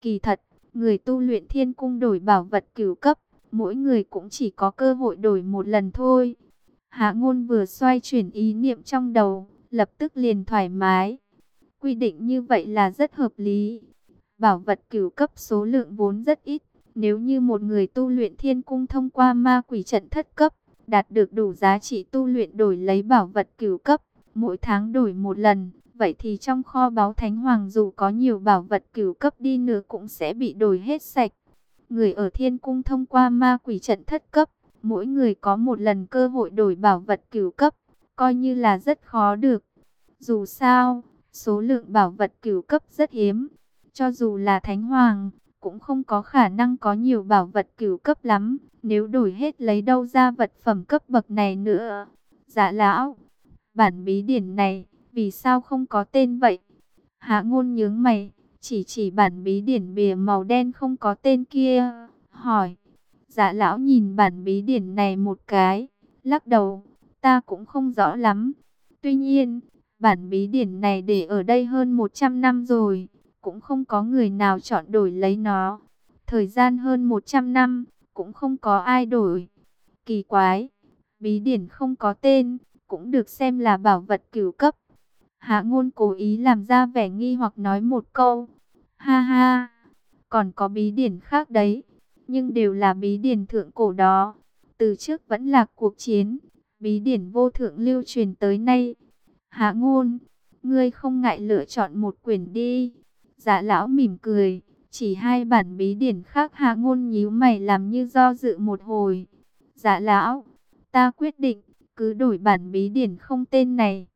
Kỳ thật, người tu luyện thiên cung đổi bảo vật cửu cấp, mỗi người cũng chỉ có cơ hội đổi một lần thôi. Hạ Ngôn vừa xoay chuyển ý niệm trong đầu, lập tức liền thoải mái. Quy định như vậy là rất hợp lý. Bảo vật cửu cấp số lượng vốn rất ít. Nếu như một người tu luyện thiên cung thông qua ma quỷ trận thất cấp, đạt được đủ giá trị tu luyện đổi lấy bảo vật cửu cấp, mỗi tháng đổi một lần, vậy thì trong kho báu Thánh Hoàng dù có nhiều bảo vật cửu cấp đi nữa cũng sẽ bị đổi hết sạch. Người ở thiên cung thông qua ma quỷ trận thất cấp, mỗi người có một lần cơ hội đổi bảo vật cửu cấp, coi như là rất khó được. Dù sao, số lượng bảo vật cửu cấp rất hiếm, cho dù là Thánh Hoàng cũng không có khả năng có nhiều bảo vật cửu cấp lắm, nếu đổi hết lấy đâu ra vật phẩm cấp bậc này nữa. Dạ lão, bản bí điển này, vì sao không có tên vậy? Hạ Ngôn nhướng mày, chỉ bản bí điển bìa màu đen không có tên kia, hỏi. Dạ lão nhìn bản bí điển này một cái, lắc đầu, ta cũng không rõ lắm. Tuy nhiên, bản bí điển này để ở đây hơn 100 năm rồi, cũng không có người nào chọn đổi lấy nó. Thời gian hơn 100 năm, cũng không có ai đổi. Kỳ quái, bí điển không có tên, cũng được xem là bảo vật cửu cấp. Hạ Ngôn cố ý làm ra vẻ nghi hoặc nói một câu. Ha ha, còn có bí điển khác đấy, nhưng đều là bí điển thượng cổ đó. Từ trước vẫn là cuộc chiến, bí điển vô thượng lưu truyền tới nay. Hạ Ngôn, ngươi không ngại lựa chọn một quyển đi. Dạ lão mỉm cười, chỉ hai bản bí điển khác. Hạ Ngôn nhíu mày làm như do dự một hồi. Dạ lão, ta quyết định, cứ đổi bản bí điển không tên này.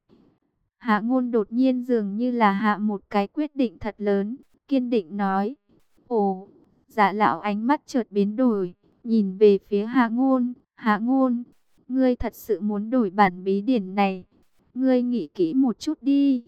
Hạ Ngôn đột nhiên dường như là hạ một cái quyết định thật lớn, kiên định nói. Ồ, dạ lão ánh mắt chợt biến đổi, nhìn về phía Hạ Ngôn. Hạ Ngôn, ngươi thật sự muốn đổi bản bí điển này? Ngươi nghĩ kỹ một chút đi.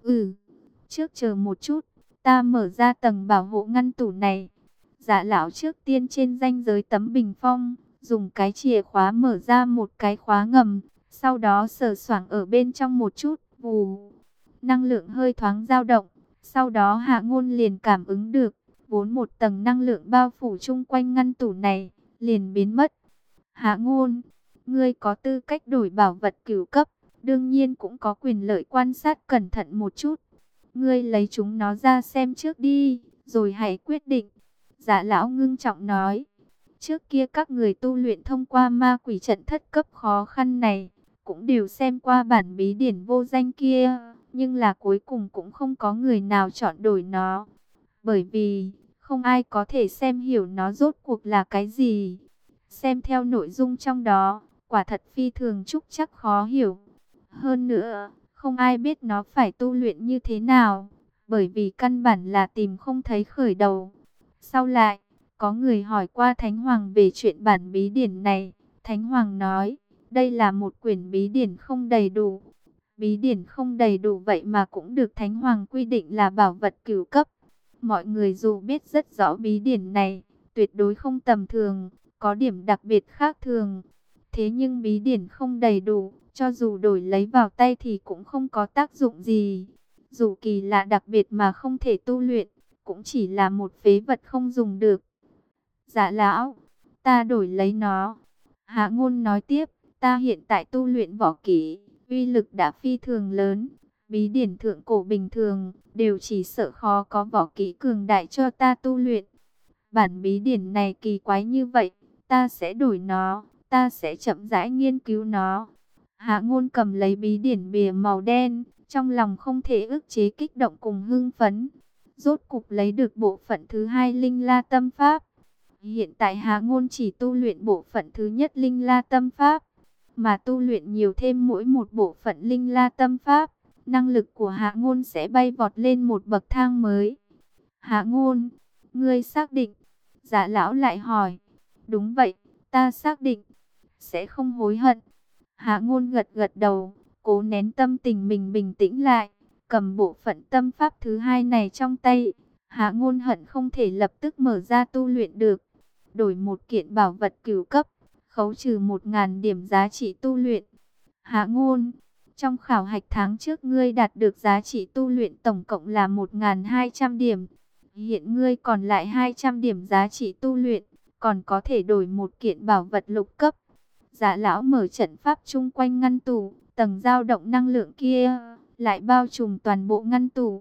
Trước chờ một chút, ta mở ra tầng bảo hộ ngăn tủ này. Dạ lão trước tiên trên ranh giới tấm bình phong, dùng cái chìa khóa mở ra một cái khóa ngầm, sau đó sờ soạng ở bên trong một chút, vù. Năng lượng hơi thoáng dao động, sau đó Hạ Ngôn liền cảm ứng được, vốn một tầng năng lượng bao phủ chung quanh ngăn tủ này, liền biến mất. Hạ Ngôn, ngươi có tư cách đổi bảo vật cửu cấp, đương nhiên cũng có quyền lợi quan sát cẩn thận một chút. Ngươi lấy chúng nó ra xem trước đi, rồi hãy quyết định. Dạ lão ngưng trọng nói. Trước kia các người tu luyện thông qua ma quỷ trận thất cấp khó khăn này, cũng đều xem qua bản bí điển vô danh kia, nhưng là cuối cùng cũng không có người nào chọn đổi nó. Bởi vì, không ai có thể xem hiểu nó rốt cuộc là cái gì. Xem theo nội dung trong đó, quả thật phi thường trúc chắc khó hiểu. Hơn nữa, không ai biết nó phải tu luyện như thế nào, bởi vì căn bản là tìm không thấy khởi đầu. Sau lại, có người hỏi qua Thánh Hoàng về chuyện bản bí điển này. Thánh Hoàng nói, đây là một quyển bí điển không đầy đủ. Bí điển không đầy đủ vậy mà cũng được Thánh Hoàng quy định là bảo vật cửu cấp. Mọi người dù biết rất rõ bí điển này, tuyệt đối không tầm thường, có điểm đặc biệt khác thường. Thế nhưng bí điển không đầy đủ, cho dù đổi lấy vào tay thì cũng không có tác dụng gì. Dù kỳ lạ đặc biệt mà không thể tu luyện, cũng chỉ là một phế vật không dùng được. Dạ lão, ta đổi lấy nó. Hạ Ngôn nói tiếp, ta hiện tại tu luyện võ kỹ, uy lực đã phi thường lớn. Bí điển thượng cổ bình thường, đều chỉ sợ khó có võ kỹ cường đại cho ta tu luyện. Bản bí điển này kỳ quái như vậy, ta sẽ đổi nó, ta sẽ chậm rãi nghiên cứu nó. Hạ Ngôn cầm lấy bí điển bìa màu đen, trong lòng không thể ức chế kích động cùng hưng phấn. Rốt cục lấy được bộ phận thứ hai Linh La Tâm Pháp. Hiện tại Hạ Ngôn chỉ tu luyện bộ phận thứ nhất Linh La Tâm Pháp, mà tu luyện nhiều thêm mỗi một bộ phận Linh La Tâm Pháp, năng lực của Hạ Ngôn sẽ bay vọt lên một bậc thang mới. Hạ Ngôn, ngươi xác định? Dạ lão lại hỏi. Đúng vậy, ta xác định, sẽ không hối hận. Hạ Ngôn gật gật đầu, cố nén tâm tình mình bình tĩnh lại, cầm bộ phận tâm pháp thứ hai này trong tay. Hạ Ngôn hận không thể lập tức mở ra tu luyện được. Đổi một kiện bảo vật cửu cấp, khấu trừ 1000 điểm giá trị tu luyện. Hạ Ngôn, trong khảo hạch tháng trước ngươi đạt được giá trị tu luyện tổng cộng là 1200 điểm. Hiện ngươi còn lại 200 điểm giá trị tu luyện, còn có thể đổi một kiện bảo vật lục cấp. Dạ lão mở trận pháp chung quanh ngăn tủ, tầng dao động năng lượng kia lại bao trùm toàn bộ ngăn tủ.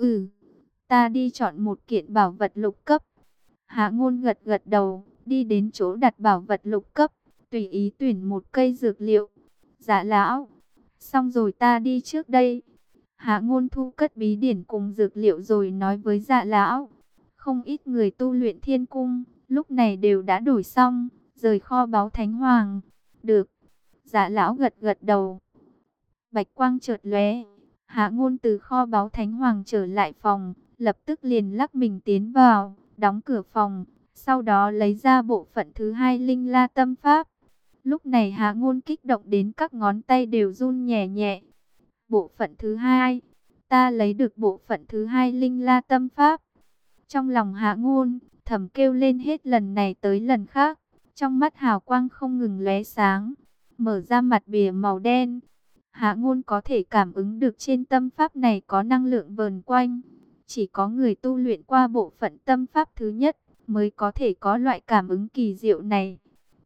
Ta đi chọn một kiện bảo vật lục cấp. Hạ Ngôn gật gật đầu, đi đến chỗ đặt bảo vật lục cấp, tùy ý tuyển một cây dược liệu. Dạ lão, xong rồi ta đi trước đây. Hạ Ngôn thu cất bí điển cùng dược liệu rồi nói với Dạ lão. Không ít người tu luyện thiên cung, lúc này đều đã đổi xong, rời kho báu Thánh Hoàng. Được. Dạ lão gật gật đầu. Bạch quang chợt lóe, Hạ Ngôn từ kho báu Thánh Hoàng trở lại phòng, lập tức liền lắc mình tiến vào, đóng cửa phòng, sau đó lấy ra bộ phận thứ hai Linh La Tâm Pháp. Lúc này Hạ Ngôn kích động đến các ngón tay đều run nhẹ nhẹ. Bộ phận thứ hai, ta lấy được bộ phận thứ hai Linh La Tâm Pháp. Trong lòng Hạ Ngôn thầm kêu lên hết lần này tới lần khác, trong mắt hào quang không ngừng lóe sáng, mở ra mặt bìa màu đen. Hạ Ngôn có thể cảm ứng được trên tâm pháp này có năng lượng vờn quanh. Chỉ có người tu luyện qua bộ phận tâm pháp thứ nhất mới có thể có loại cảm ứng kỳ diệu này.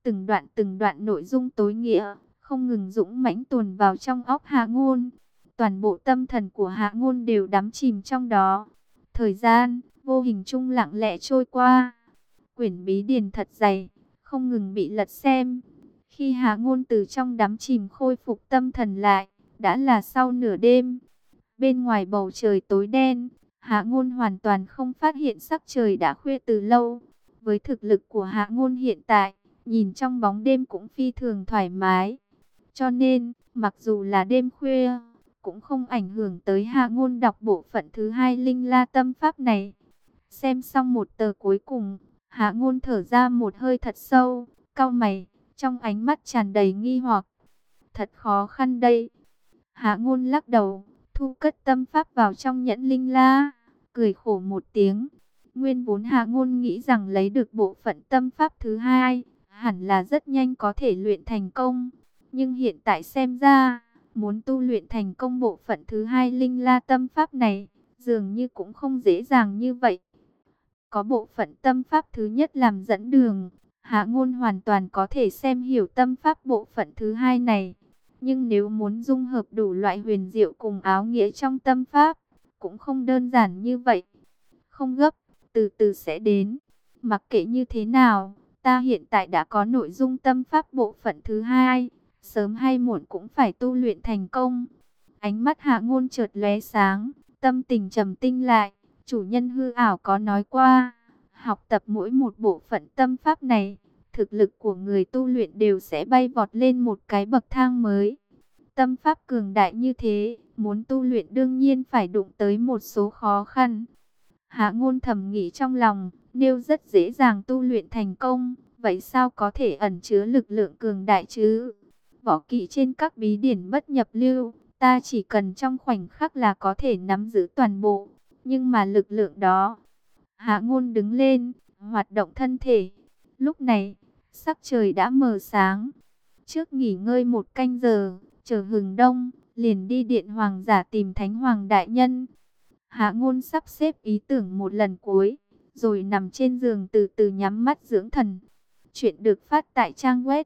Từng đoạn nội dung tối nghĩa không ngừng dũng mãnh tuồn vào trong óc Hạ Ngôn. Toàn bộ tâm thần của Hạ Ngôn đều đắm chìm trong đó. Thời gian vô hình chung lặng lẽ trôi qua. Quyển bí điển thật dày, không ngừng bị lật xem. Khi Hạ Ngôn từ trong đắm chìm khôi phục tâm thần lại, đã là sau nửa đêm. Bên ngoài bầu trời tối đen, Hạ Ngôn hoàn toàn không phát hiện sắc trời đã khuya từ lâu. Với thực lực của Hạ Ngôn hiện tại, nhìn trong bóng đêm cũng phi thường thoải mái. Cho nên, mặc dù là đêm khuya, cũng không ảnh hưởng tới Hạ Ngôn đọc bộ phận thứ hai Linh La Tâm Pháp này. Xem xong một tờ cuối cùng, Hạ Ngôn thở ra một hơi thật sâu, cau mày, trong ánh mắt tràn đầy nghi hoặc. Thật khó khăn đây. Hạ Ngôn lắc đầu, thu cất tâm pháp vào trong nhẫn Linh La, cười khổ một tiếng. Nguyên vốn Hạ Ngôn nghĩ rằng lấy được bộ phận tâm pháp thứ hai, hẳn là rất nhanh có thể luyện thành công. Nhưng hiện tại xem ra, muốn tu luyện thành công bộ phận thứ hai Linh La Tâm Pháp này, dường như cũng không dễ dàng như vậy. Có bộ phận tâm pháp thứ nhất làm dẫn đường, Hạ Ngôn hoàn toàn có thể xem hiểu tâm pháp bộ phận thứ hai này. Nhưng nếu muốn dung hợp đủ loại huyền diệu cùng áo nghĩa trong tâm pháp, cũng không đơn giản như vậy. Không gấp, từ từ sẽ đến. Mặc kệ như thế nào, ta hiện tại đã có nội dung tâm pháp bộ phận thứ hai, sớm hay muộn cũng phải tu luyện thành công. Ánh mắt Hạ Ngôn chợt lóe sáng, tâm tình trầm tinh lại. Chủ nhân hư ảo có nói qua, học tập mỗi một bộ phận tâm pháp này, thực lực của người tu luyện đều sẽ bay vọt lên một cái bậc thang mới. Tâm pháp cường đại như thế, muốn tu luyện đương nhiên phải đụng tới một số khó khăn. Hạ Ngôn thầm nghĩ trong lòng, nếu rất dễ dàng tu luyện thành công, vậy sao có thể ẩn chứa lực lượng cường đại chứ? Võ kỹ trên các bí điển bất nhập lưu, ta chỉ cần trong khoảnh khắc là có thể nắm giữ toàn bộ. Nhưng mà lực lượng đó... Hạ Ngôn đứng lên, hoạt động thân thể. Lúc này, sắc trời đã mờ sáng. Trước nghỉ ngơi một canh giờ, chờ hừng đông, liền đi điện hoàng giả tìm Thánh Hoàng đại nhân. Hạ Ngôn sắp xếp ý tưởng một lần cuối, rồi nằm trên giường từ từ nhắm mắt dưỡng thần. Chuyện được phát tại trang web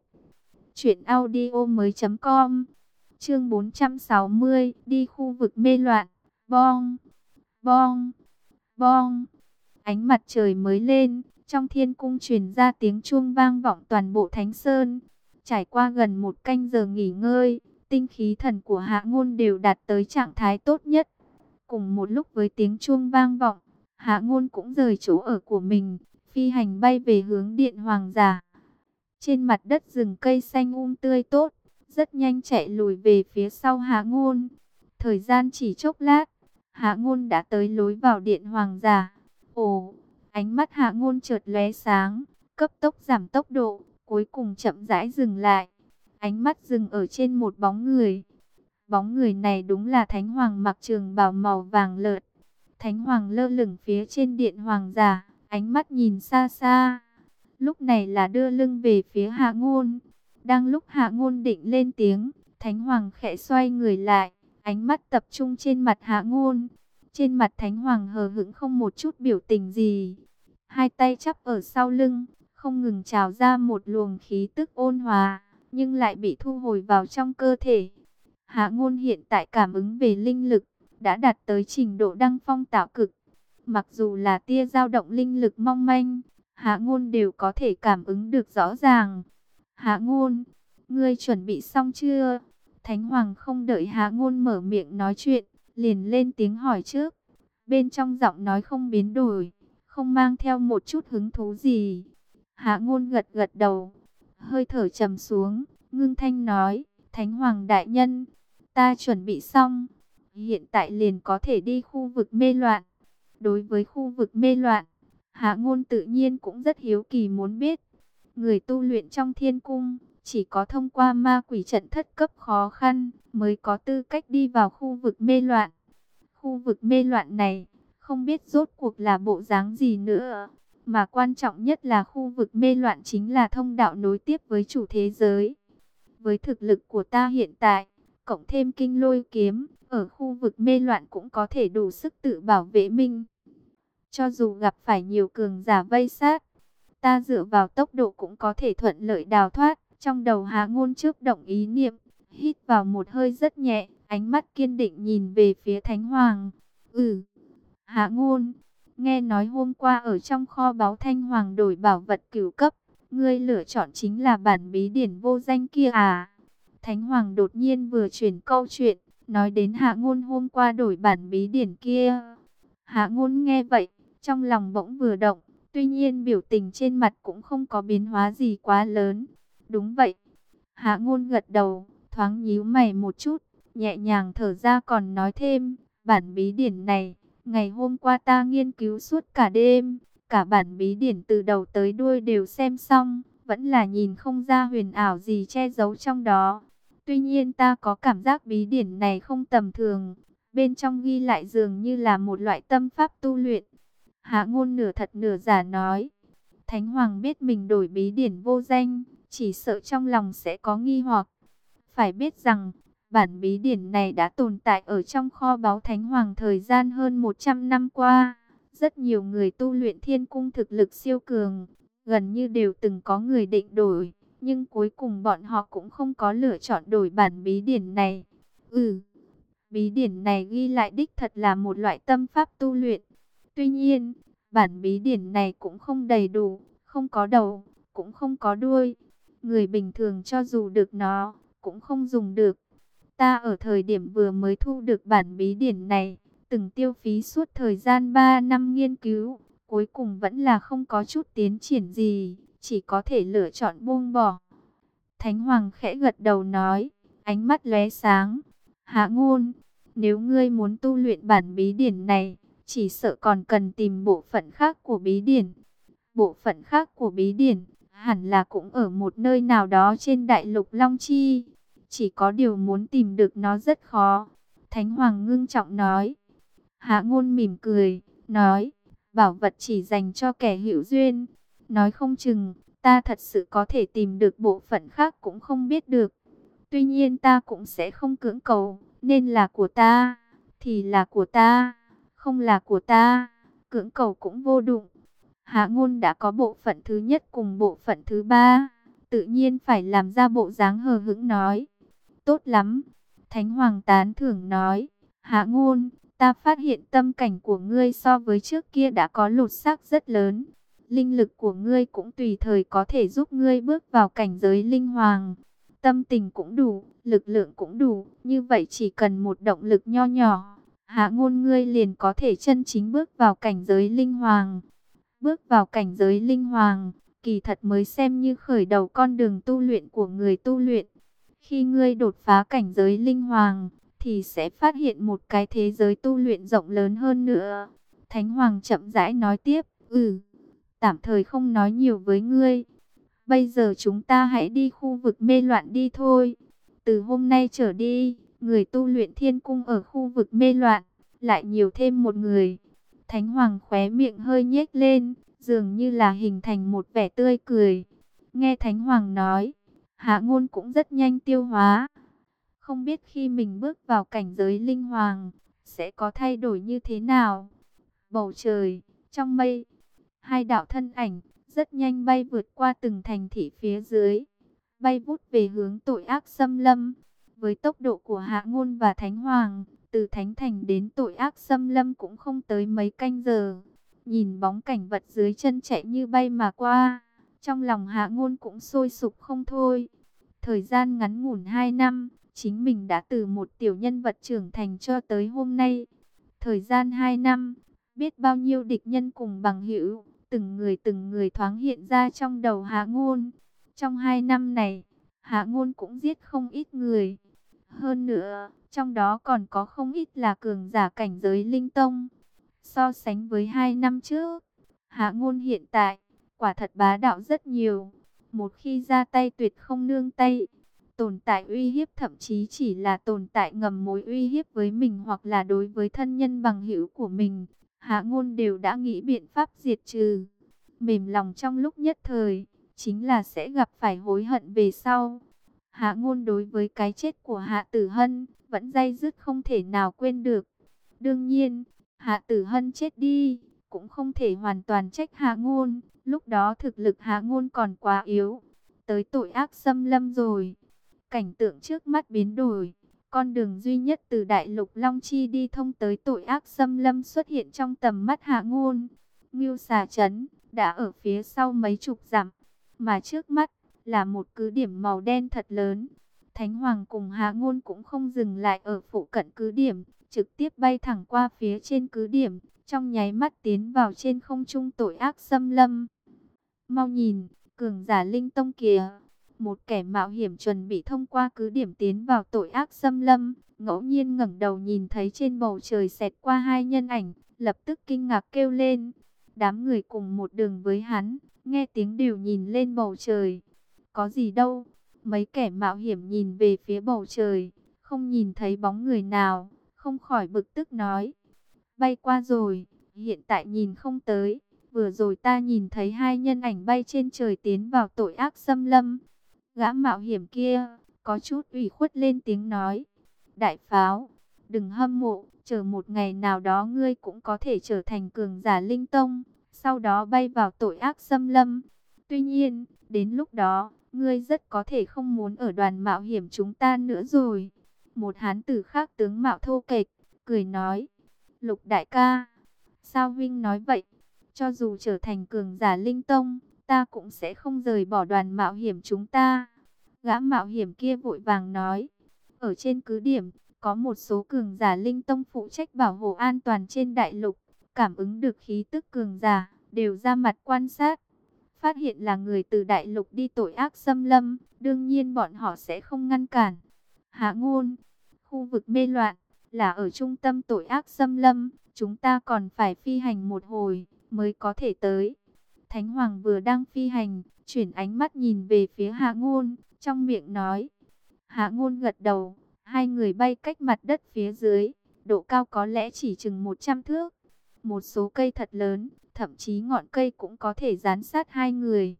truyệnaudiomoi.com. Chương 460, đi khu vực mê loạn. Bong, bong, bong. Ánh mặt trời mới lên, trong thiên cung truyền ra tiếng chuông vang vọng toàn bộ Thánh Sơn. Trải qua gần một canh giờ nghỉ ngơi, tinh khí thần của Hạ Ngôn đều đạt tới trạng thái tốt nhất. Cùng một lúc với tiếng chuông vang vọng, Hạ Ngôn cũng rời chỗ ở của mình, phi hành bay về hướng điện hoàng giả. Trên mặt đất rừng cây xanh tươi tốt, rất nhanh chạy lùi về phía sau Hạ Ngôn. Thời gian chỉ chốc lát, Hạ Ngôn đã tới lối vào điện hoàng giả. Ồ, ánh mắt Hạ Ngôn chợt lóe sáng, cấp tốc giảm tốc độ, cuối cùng chậm rãi dừng lại. Ánh mắt dừng ở trên một bóng người. Bóng người này đúng là Thánh Hoàng mặc trường bào màu vàng lợt. Thánh Hoàng lơ lửng phía trên điện hoàng giả, ánh mắt nhìn xa xa. Lúc này là đưa lưng về phía Hạ Ngôn. Đang lúc Hạ Ngôn định lên tiếng, Thánh Hoàng khẽ xoay người lại, ánh mắt tập trung trên mặt Hạ Ngôn. Trên mặt Thánh Hoàng hờ hững không một chút biểu tình gì. Hai tay chắp ở sau lưng, không ngừng trào ra một luồng khí tức ôn hòa, nhưng lại bị thu hồi vào trong cơ thể. Hạ Ngôn hiện tại cảm ứng về linh lực, đã đạt tới trình độ đăng phong tạo cực. Mặc dù là tia dao động linh lực mong manh, Hạ Ngôn đều có thể cảm ứng được rõ ràng. Hạ Ngôn, ngươi chuẩn bị xong chưa? Thánh Hoàng không đợi Hạ Ngôn mở miệng nói chuyện, liền lên tiếng hỏi trước. Bên trong giọng nói không biến đổi, không mang theo một chút hứng thú gì. Hạ Ngôn gật gật đầu, hơi thở trầm xuống, ngưng thanh nói, Thánh Hoàng đại nhân, ta chuẩn bị xong, hiện tại liền có thể đi khu vực mê loạn. Đối với khu vực mê loạn, Hạ Ngôn tự nhiên cũng rất hiếu kỳ muốn biết. Người tu luyện trong thiên cung, chỉ có thông qua ma quỷ trận thất cấp khó khăn, mới có tư cách đi vào khu vực mê loạn. Khu vực mê loạn này, không biết rốt cuộc là bộ dáng gì nữa. Mà quan trọng nhất là khu vực mê loạn chính là thông đạo nối tiếp với chủ thế giới. Với thực lực của ta hiện tại, cộng thêm kinh lôi kiếm, ở khu vực mê loạn cũng có thể đủ sức tự bảo vệ mình. Cho dù gặp phải nhiều cường giả vây sát, ta dựa vào tốc độ cũng có thể thuận lợi đào thoát. Trong đầu Hạ Ngôn chớp động ý niệm, hít vào một hơi rất nhẹ, ánh mắt kiên định nhìn về phía Thánh Hoàng. Hạ Ngôn, nghe nói hôm qua ở trong kho báu Thanh Hoàng đổi bảo vật cửu cấp, ngươi lựa chọn chính là bản bí điển vô danh kia à? Thánh Hoàng đột nhiên vừa chuyển câu chuyện, nói đến Hạ Ngôn hôm qua đổi bản bí điển kia. Hạ Ngôn nghe vậy, trong lòng bỗng vừa động, tuy nhiên biểu tình trên mặt cũng không có biến hóa gì quá lớn. Đúng vậy. Hạ Ngôn gật đầu, thoáng nhíu mày một chút, nhẹ nhàng thở ra còn nói thêm, bản bí điển này, ngày hôm qua ta nghiên cứu suốt cả đêm, cả bản bí điển từ đầu tới đuôi đều xem xong, vẫn là nhìn không ra huyền ảo gì che giấu trong đó. Tuy nhiên ta có cảm giác bí điển này không tầm thường, bên trong ghi lại dường như là một loại tâm pháp tu luyện. Hạ Ngôn nửa thật nửa giả nói. Thánh Hoàng biết mình đổi bí điển vô danh, chỉ sợ trong lòng sẽ có nghi hoặc. Phải biết rằng, bản bí điển này đã tồn tại ở trong kho báu Thánh Hoàng thời gian hơn 100 năm qua. Rất nhiều người tu luyện thiên cung thực lực siêu cường, gần như đều từng có người định đổi, nhưng cuối cùng bọn họ cũng không có lựa chọn đổi bản bí điển này. Bí điển này ghi lại đích thật là một loại tâm pháp tu luyện. Tuy nhiên, bản bí điển này cũng không đầy đủ, không có đầu, cũng không có đuôi. Người bình thường cho dù được nó, cũng không dùng được. Ta ở thời điểm vừa mới thu được bản bí điển này, từng tiêu phí suốt thời gian 3 năm nghiên cứu, cuối cùng vẫn là không có chút tiến triển gì, chỉ có thể lựa chọn buông bỏ. Thánh Hoàng khẽ gật đầu nói, ánh mắt lóe sáng. Hạ Ngôn, nếu ngươi muốn tu luyện bản bí điển này, chỉ sợ còn cần tìm bộ phận khác của bí điển. Bộ phận khác của bí điển, hẳn là cũng ở một nơi nào đó trên đại lục Long Chi. Chỉ có điều muốn tìm được nó rất khó. Thánh Hoàng ngưng trọng nói. Hạ Ngôn mỉm cười, nói, bảo vật chỉ dành cho kẻ hữu duyên. Nói không chừng, ta thật sự có thể tìm được bộ phận khác cũng không biết được. Tuy nhiên ta cũng sẽ không cưỡng cầu, nên là của ta, thì là của ta, không là của ta, cưỡng cầu cũng vô dụng. Hạ Ngôn đã có bộ phận thứ nhất cùng bộ phận thứ ba, tự nhiên phải làm ra bộ dáng hờ hững nói. Tốt lắm, Thánh Hoàng tán thưởng nói, Hạ Ngôn, ta phát hiện tâm cảnh của ngươi so với trước kia đã có lột xác rất lớn. Linh lực của ngươi cũng tùy thời có thể giúp ngươi bước vào cảnh giới linh hoàng. Tâm tình cũng đủ, lực lượng cũng đủ, như vậy chỉ cần một động lực nho nhỏ, Hạ Ngôn ngươi liền có thể chân chính bước vào cảnh giới linh hoàng. Bước vào cảnh giới linh hoàng, kỳ thật mới xem như khởi đầu con đường tu luyện của người tu luyện. Khi ngươi đột phá cảnh giới linh hoàng, thì sẽ phát hiện một cái thế giới tu luyện rộng lớn hơn nữa. Thánh Hoàng chậm rãi nói tiếp, tạm thời không nói nhiều với ngươi. Bây giờ chúng ta hãy đi khu vực mê loạn đi thôi. Từ hôm nay trở đi, người tu luyện thiên cung ở khu vực mê loạn, lại nhiều thêm một người. Thánh Hoàng khóe miệng hơi nhếch lên, dường như là hình thành một vẻ tươi cười. Nghe Thánh Hoàng nói, Hạ Ngôn cũng rất nhanh tiêu hóa. Không biết khi mình bước vào cảnh giới linh hoàng, sẽ có thay đổi như thế nào? Bầu trời, trong mây, hai đạo thân ảnh rất nhanh bay vượt qua từng thành thị phía dưới, bay vút về hướng tội ác xâm lâm. Với tốc độ của Hạ Ngôn và Thánh Hoàng, từ Thánh Thành đến tội ác xâm lâm cũng không tới mấy canh giờ. Nhìn bóng cảnh vật dưới chân chạy như bay mà qua, trong lòng Hạ Ngôn cũng sôi sục không thôi. Thời gian ngắn ngủn 2 năm, chính mình đã từ một tiểu nhân vật trưởng thành cho tới hôm nay. Thời gian 2 năm, biết bao nhiêu địch nhân cùng bằng hữu, từng người thoáng hiện ra trong đầu Hạ Ngôn. Trong 2 năm này, Hạ Ngôn cũng giết không ít người. Hơn nữa, trong đó còn có không ít là cường giả cảnh giới linh tông. So sánh với 2 năm trước, Hạ Ngôn hiện tại, quả thật bá đạo rất nhiều. Một khi ra tay tuyệt không nương tay. Tồn tại uy hiếp thậm chí chỉ là tồn tại ngầm mối uy hiếp với mình hoặc là đối với thân nhân bằng hữu của mình. Hạ Ngôn đều đã nghĩ biện pháp diệt trừ. Mềm lòng trong lúc nhất thời, chính là sẽ gặp phải hối hận về sau. Hạ Ngôn đối với cái chết của Hạ Tử Hân vẫn day dứt không thể nào quên được. Đương nhiên, Hạ Tử Hân chết đi, cũng không thể hoàn toàn trách Hạ Ngôn. Lúc đó thực lực Hạ Ngôn còn quá yếu. Tới tội ác xâm lâm rồi. Cảnh tượng trước mắt biến đổi. Con đường duy nhất từ Đại Lục Long Chi đi thông tới tội ác xâm lâm xuất hiện trong tầm mắt Hạ Ngôn. Ngưu Xà Trấn đã ở phía sau mấy chục dặm, mà trước mắt là một cứ điểm màu đen thật lớn. Thánh Hoàng cùng Hạ Ngôn cũng không dừng lại ở phụ cận cứ điểm, trực tiếp bay thẳng qua phía trên cứ điểm, trong nháy mắt tiến vào trên không trung tội ác xâm lâm. Mau nhìn, cường giả linh tông kìa! Một kẻ mạo hiểm chuẩn bị thông qua cứ điểm tiến vào tội ác xâm lâm, ngẫu nhiên ngẩng đầu nhìn thấy trên bầu trời xẹt qua hai nhân ảnh, lập tức kinh ngạc kêu lên. Đám người cùng một đường với hắn, nghe tiếng đều nhìn lên bầu trời. Có gì đâu? Mấy kẻ mạo hiểm nhìn về phía bầu trời, không nhìn thấy bóng người nào, không khỏi bực tức nói. Bay qua rồi, hiện tại nhìn không tới. Vừa rồi ta nhìn thấy hai nhân ảnh bay trên trời tiến vào tội ác xâm lâm. Gã mạo hiểm kia có chút ủy khuất lên tiếng nói. Đại pháo, đừng hâm mộ, chờ một ngày nào đó ngươi cũng có thể trở thành cường giả linh tông, sau đó bay vào tội ác xâm lâm. Tuy nhiên, đến lúc đó, ngươi rất có thể không muốn ở đoàn mạo hiểm chúng ta nữa rồi. Một hán tử khác tướng mạo thô kệch, cười nói. Lục đại ca, sao huynh nói vậy? Cho dù trở thành cường giả linh tông, ta cũng sẽ không rời bỏ đoàn mạo hiểm chúng ta. Gã mạo hiểm kia vội vàng nói. Ở trên cứ điểm, có một số cường giả linh tông phụ trách bảo hộ an toàn trên đại lục. Cảm ứng được khí tức cường giả, đều ra mặt quan sát. Phát hiện là người từ đại lục đi tội ác xâm lâm, đương nhiên bọn họ sẽ không ngăn cản. Hạ Ngôn, khu vực mê loạn, là ở trung tâm tội ác xâm lâm, chúng ta còn phải phi hành một hồi, mới có thể tới. Thánh Hoàng vừa đang phi hành, chuyển ánh mắt nhìn về phía Hạ Ngôn, trong miệng nói. Hạ Ngôn gật đầu, hai người bay cách mặt đất phía dưới, độ cao có lẽ chỉ chừng 100 thước. Một số cây thật lớn, thậm chí ngọn cây cũng có thể dán sát hai người.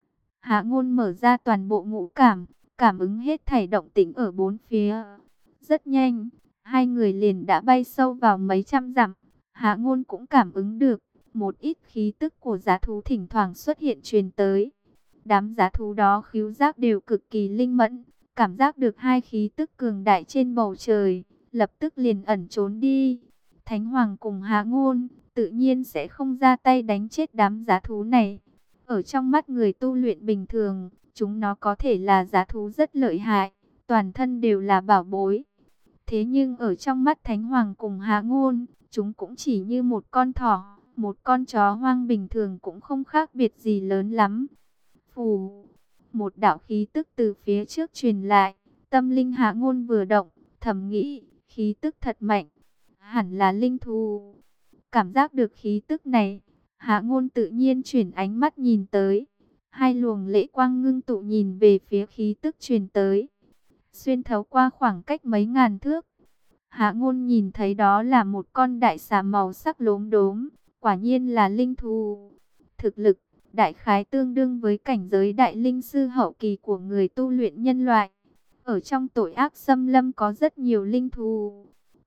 Hạ Ngôn mở ra toàn bộ ngũ cảm, cảm ứng hết thảy động tĩnh ở bốn phía. Rất nhanh, hai người liền đã bay sâu vào mấy trăm dặm. Hạ Ngôn cũng cảm ứng được, một ít khí tức của dã thú thỉnh thoảng xuất hiện truyền tới. Đám dã thú đó khứu giác đều cực kỳ linh mẫn, cảm giác được hai khí tức cường đại trên bầu trời, lập tức liền ẩn trốn đi. Thánh Hoàng cùng Hạ Ngôn tự nhiên sẽ không ra tay đánh chết đám dã thú này. Ở trong mắt người tu luyện bình thường, chúng nó có thể là dã thú rất lợi hại, toàn thân đều là bảo bối. Thế nhưng ở trong mắt Thánh Hoàng cùng Hạ Ngôn, chúng cũng chỉ như một con thỏ, một con chó hoang bình thường cũng không khác biệt gì lớn lắm. Phù, một đạo khí tức từ phía trước truyền lại, tâm linh Hạ Ngôn vừa động, thầm nghĩ, khí tức thật mạnh, hẳn là linh thú. Cảm giác được khí tức này, Hạ Ngôn tự nhiên chuyển ánh mắt nhìn tới. Hai luồng lễ quang ngưng tụ nhìn về phía khí tức truyền tới. Xuyên thấu qua khoảng cách mấy ngàn thước. Hạ Ngôn nhìn thấy đó là một con đại xà màu sắc lốm đốm. Quả nhiên là linh thú. Thực lực, đại khái tương đương với cảnh giới đại linh sư hậu kỳ của người tu luyện nhân loại. Ở trong tội ác xâm lâm có rất nhiều linh thú.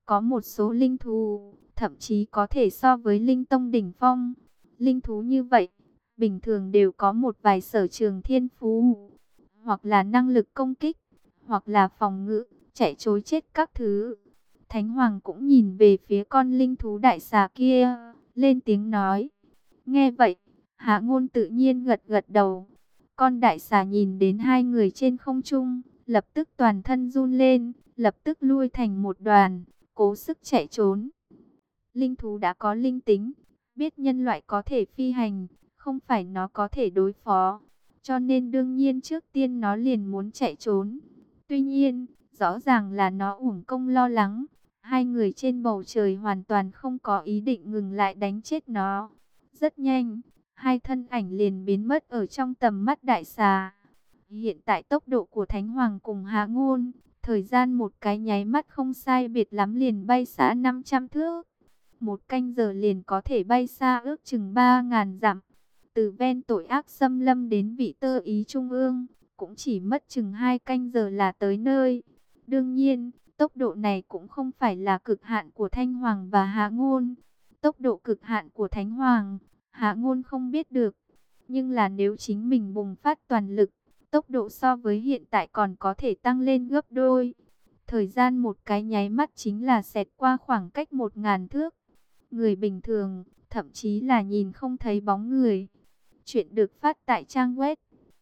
Có một số linh thú, thậm chí có thể so với linh tông đỉnh phong. Linh thú như vậy, bình thường đều có một vài sở trường thiên phú, hoặc là năng lực công kích, hoặc là phòng ngự, chạy trối chết các thứ. Thánh Hoàng cũng nhìn về phía con linh thú đại xà kia, lên tiếng nói. Nghe vậy, Hạ Ngôn tự nhiên gật gật đầu. Con đại xà nhìn đến hai người trên không trung, lập tức toàn thân run lên, lập tức lui thành một đoàn, cố sức chạy trốn. Linh thú đã có linh tính, biết nhân loại có thể phi hành, không phải nó có thể đối phó. Cho nên đương nhiên trước tiên nó liền muốn chạy trốn. Tuy nhiên, rõ ràng là nó uổng công lo lắng. Hai người trên bầu trời hoàn toàn không có ý định ngừng lại đánh chết nó. Rất nhanh, hai thân ảnh liền biến mất ở trong tầm mắt đại xà. Hiện tại tốc độ của Thánh Hoàng cùng Hạ Ngôn, thời gian một cái nháy mắt không sai biệt lắm liền bay xa 500 thước. Một canh giờ liền có thể bay xa ước chừng 3.000 dặm. Từ ven tội ác xâm lâm đến vị tơ ý trung ương, cũng chỉ mất chừng 2 canh giờ là tới nơi. Đương nhiên, tốc độ này cũng không phải là cực hạn của Thanh Hoàng và Hạ Ngôn. Tốc độ cực hạn của Thánh Hoàng, Hạ Ngôn không biết được. Nhưng là nếu chính mình bùng phát toàn lực, tốc độ so với hiện tại còn có thể tăng lên gấp đôi. Thời gian một cái nháy mắt chính là xẹt qua khoảng cách 1.000 thước. Người bình thường, thậm chí là nhìn không thấy bóng người. Chuyện được phát tại trang web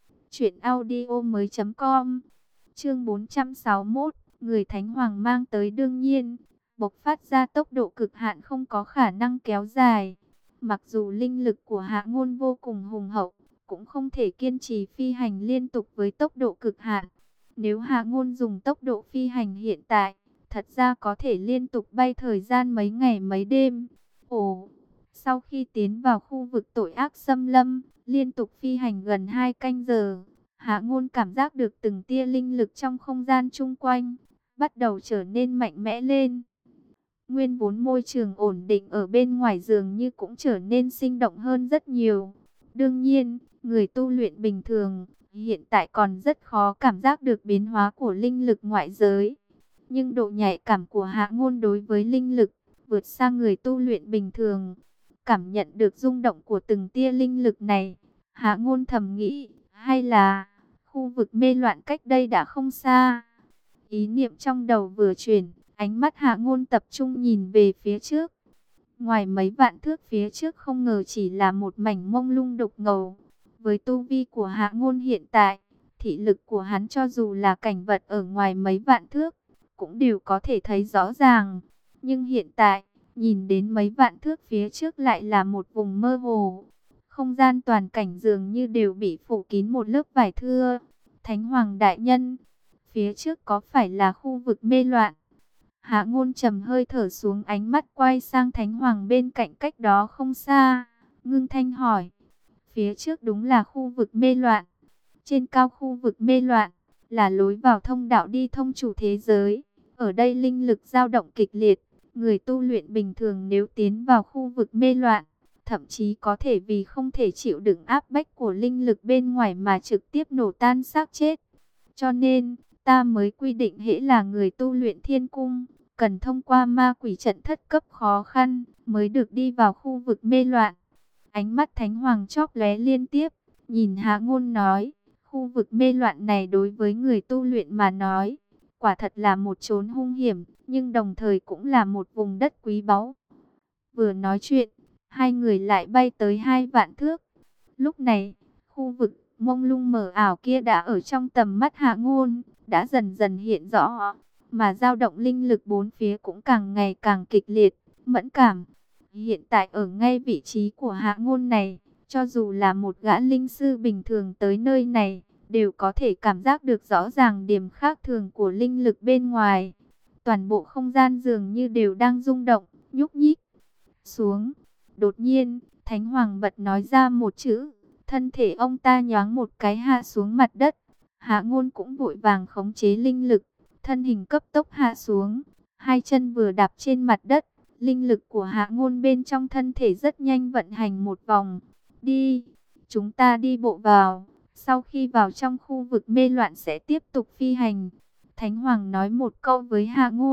truyệnaudiomoi.com. Chương 461, người Thánh Hoàng mang tới đương nhiên, bộc phát ra tốc độ cực hạn không có khả năng kéo dài. Mặc dù linh lực của Hạ Ngôn vô cùng hùng hậu, cũng không thể kiên trì phi hành liên tục với tốc độ cực hạn. Nếu Hạ Ngôn dùng tốc độ phi hành hiện tại, thật ra có thể liên tục bay thời gian mấy ngày mấy đêm. Ồ, sau khi tiến vào khu vực tội ác xâm lâm, liên tục phi hành gần 2 canh giờ, Hạ Ngôn cảm giác được từng tia linh lực trong không gian chung quanh, bắt đầu trở nên mạnh mẽ lên. Nguyên vốn môi trường ổn định ở bên ngoài dường như cũng trở nên sinh động hơn rất nhiều. Đương nhiên, người tu luyện bình thường, hiện tại còn rất khó cảm giác được biến hóa của linh lực ngoại giới. Nhưng độ nhạy cảm của Hạ Ngôn đối với linh lực, vượt xa người tu luyện bình thường. Cảm nhận được rung động của từng tia linh lực này, Hạ Ngôn thầm nghĩ, hay là khu vực mê loạn cách đây đã không xa. Ý niệm trong đầu vừa chuyển, ánh mắt Hạ Ngôn tập trung nhìn về phía trước. Ngoài mấy vạn thước phía trước không ngờ chỉ là một mảnh mông lung đục ngầu. Với tu vi của Hạ Ngôn hiện tại, thị lực của hắn cho dù là cảnh vật ở ngoài mấy vạn thước, cũng đều có thể thấy rõ ràng. Nhưng hiện tại, nhìn đến mấy vạn thước phía trước lại là một vùng mơ hồ. Không gian toàn cảnh dường như đều bị phủ kín một lớp vải thưa. Thánh Hoàng đại nhân, phía trước có phải là khu vực mê loạn? Hạ Ngôn trầm hơi thở xuống, ánh mắt quay sang Thánh Hoàng bên cạnh cách đó không xa, ngưng thanh hỏi. Phía trước đúng là khu vực mê loạn. Trên cao khu vực mê loạn là lối vào thông đạo đi thông chủ thế giới. Ở đây linh lực dao động kịch liệt. Người tu luyện bình thường nếu tiến vào khu vực mê loạn, thậm chí có thể vì không thể chịu đựng áp bách của linh lực bên ngoài mà trực tiếp nổ tan xác chết. Cho nên, ta mới quy định hễ là người tu luyện thiên cung, cần thông qua ma quỷ trận thất cấp khó khăn, mới được đi vào khu vực mê loạn. Ánh mắt Thánh Hoàng chóp lóe liên tiếp, nhìn Hạ Ngôn nói, khu vực mê loạn này đối với người tu luyện mà nói, quả thật là một chốn hung hiểm, nhưng đồng thời cũng là một vùng đất quý báu. Vừa nói chuyện, hai người lại bay tới 2 vạn thước. Lúc này, khu vực mông lung mờ ảo kia đã ở trong tầm mắt Hạ Ngôn, đã dần dần hiện rõ, mà dao động linh lực bốn phía cũng càng ngày càng kịch liệt, mẫn cảm. Hiện tại ở ngay vị trí của Hạ Ngôn này, cho dù là một gã linh sư bình thường tới nơi này, đều có thể cảm giác được rõ ràng điểm khác thường của linh lực bên ngoài. Toàn bộ không gian dường như đều đang rung động, nhúc nhích. Xuống. Đột nhiên, Thánh Hoàng bật nói ra một chữ. Thân thể ông ta nhoáng một cái hạ xuống mặt đất. Hạ Ngôn cũng vội vàng khống chế linh lực. Thân hình cấp tốc hạ xuống. Hai chân vừa đạp trên mặt đất. Linh lực của Hạ Ngôn bên trong thân thể rất nhanh vận hành một vòng. Đi. Chúng ta đi bộ vào. Sau khi vào trong khu vực mê loạn sẽ tiếp tục phi hành. Thánh Hoàng nói một câu với Hạ Ngôn,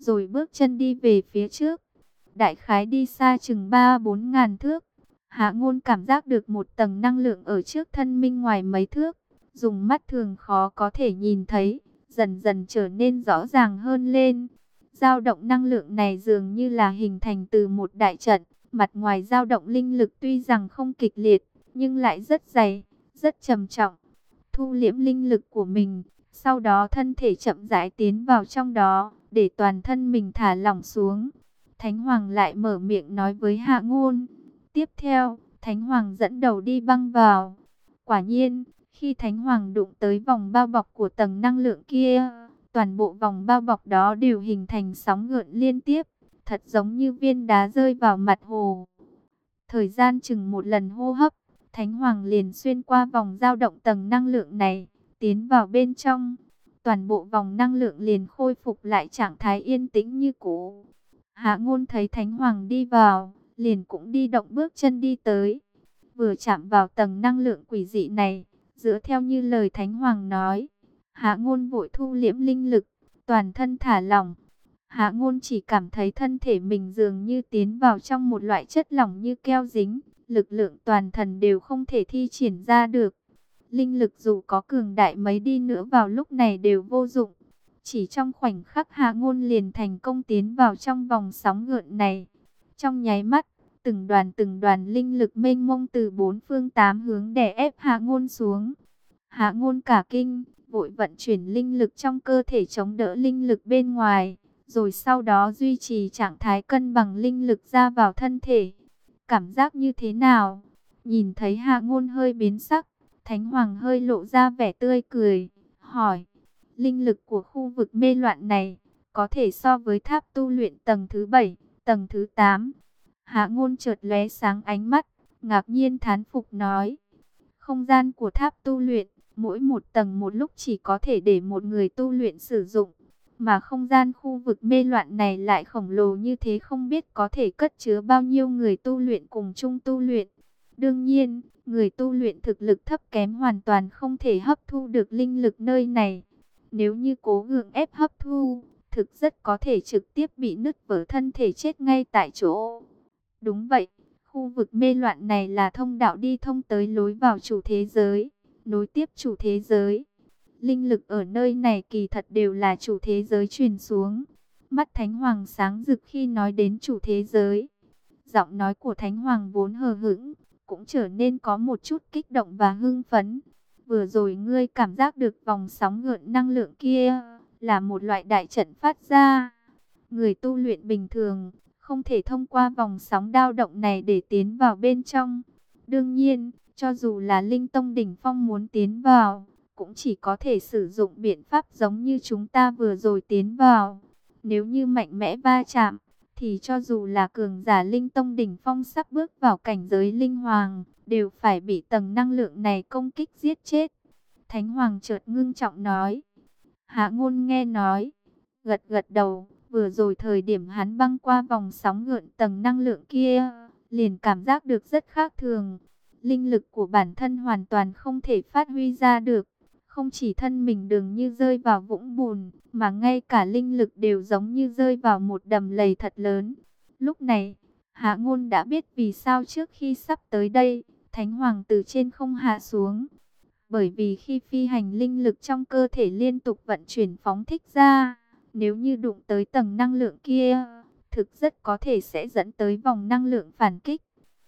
rồi bước chân đi về phía trước. Đại khái đi xa chừng 3-4 ngàn thước. Hạ Ngôn cảm giác được một tầng năng lượng ở trước thân mình ngoài mấy thước, dùng mắt thường khó có thể nhìn thấy, dần dần trở nên rõ ràng hơn lên. Dao động năng lượng này dường như là hình thành từ một đại trận, mặt ngoài dao động linh lực tuy rằng không kịch liệt, nhưng lại rất dày, rất trầm trọng. Thu liễm linh lực của mình, sau đó thân thể chậm rãi tiến vào trong đó, để toàn thân mình thả lỏng xuống. Thánh Hoàng lại mở miệng nói với Hạ Ngôn. Tiếp theo, Thánh Hoàng dẫn đầu đi băng vào. Quả nhiên, khi Thánh Hoàng đụng tới vòng bao bọc của tầng năng lượng kia, toàn bộ vòng bao bọc đó đều hình thành sóng gợn liên tiếp, thật giống như viên đá rơi vào mặt hồ. Thời gian chừng một lần hô hấp, Thánh Hoàng liền xuyên qua vòng dao động tầng năng lượng này, tiến vào bên trong. Toàn bộ vòng năng lượng liền khôi phục lại trạng thái yên tĩnh như cũ. Hạ Ngôn thấy Thánh Hoàng đi vào, liền cũng đi động bước chân đi tới. Vừa chạm vào tầng năng lượng quỷ dị này, dựa theo như lời Thánh Hoàng nói, Hạ Ngôn vội thu liễm linh lực, toàn thân thả lỏng. Hạ Ngôn chỉ cảm thấy thân thể mình dường như tiến vào trong một loại chất lỏng như keo dính, lực lượng toàn thân đều không thể thi triển ra được. Linh lực dù có cường đại mấy đi nữa vào lúc này đều vô dụng. Chỉ trong khoảnh khắc Hạ Ngôn liền thành công tiến vào trong vòng sóng gợn này. Trong nháy mắt, từng đoàn linh lực mênh mông từ bốn phương tám hướng đè ép Hạ Ngôn xuống. Hạ Ngôn cả kinh, vội vận chuyển linh lực trong cơ thể chống đỡ linh lực bên ngoài, rồi sau đó duy trì trạng thái cân bằng linh lực ra vào thân thể. Cảm giác như thế nào? Nhìn thấy Hạ Ngôn hơi biến sắc, Thánh Hoàng hơi lộ ra vẻ tươi cười, hỏi. Linh lực của khu vực mê loạn này có thể so với tháp tu luyện tầng thứ 7, tầng thứ 8. Hạ Ngôn chợt lóe sáng ánh mắt, ngạc nhiên thán phục nói. Không gian của tháp tu luyện, mỗi một tầng một lúc chỉ có thể để một người tu luyện sử dụng. Mà không gian khu vực mê loạn này lại khổng lồ như thế, không biết có thể cất chứa bao nhiêu người tu luyện cùng chung tu luyện. Đương nhiên, người tu luyện thực lực thấp kém hoàn toàn không thể hấp thu được linh lực nơi này. Nếu như cố gượng ép hấp thu, thực rất có thể trực tiếp bị nứt vỡ thân thể chết ngay tại chỗ. Đúng vậy, khu vực mê loạn này là thông đạo đi thông tới lối vào chủ thế giới, nối tiếp chủ thế giới. Linh lực ở nơi này kỳ thật đều là chủ thế giới truyền xuống. Mắt Thánh Hoàng sáng rực khi nói đến chủ thế giới. Giọng nói của Thánh Hoàng vốn hờ hững, cũng trở nên có một chút kích động và hưng phấn. Vừa rồi ngươi cảm giác được vòng sóng gợn năng lượng kia là một loại đại trận phát ra. Người tu luyện bình thường không thể thông qua vòng sóng dao động này để tiến vào bên trong. Đương nhiên, cho dù là Linh Tông đỉnh phong muốn tiến vào, cũng chỉ có thể sử dụng biện pháp giống như chúng ta vừa rồi tiến vào. Nếu như mạnh mẽ va chạm, thì cho dù là cường giả Linh Tông đỉnh phong sắp bước vào cảnh giới Linh Hoàng, đều phải bị tầng năng lượng này công kích giết chết. Thánh Hoàng chợt ngưng trọng nói. Hạ Ngôn nghe nói, gật gật đầu. Vừa rồi thời điểm hắn băng qua vòng sóng gợn tầng năng lượng kia, liền cảm giác được rất khác thường. Linh lực của bản thân hoàn toàn không thể phát huy ra được. Không chỉ thân mình dường như rơi vào vũng bùn, mà ngay cả linh lực đều giống như rơi vào một đầm lầy thật lớn. Lúc này, Hạ Ngôn đã biết vì sao trước khi sắp tới đây, Thánh Hoàng từ trên không hạ xuống. Bởi vì khi phi hành linh lực trong cơ thể liên tục vận chuyển phóng thích ra, nếu như đụng tới tầng năng lượng kia, thực rất có thể sẽ dẫn tới vòng năng lượng phản kích.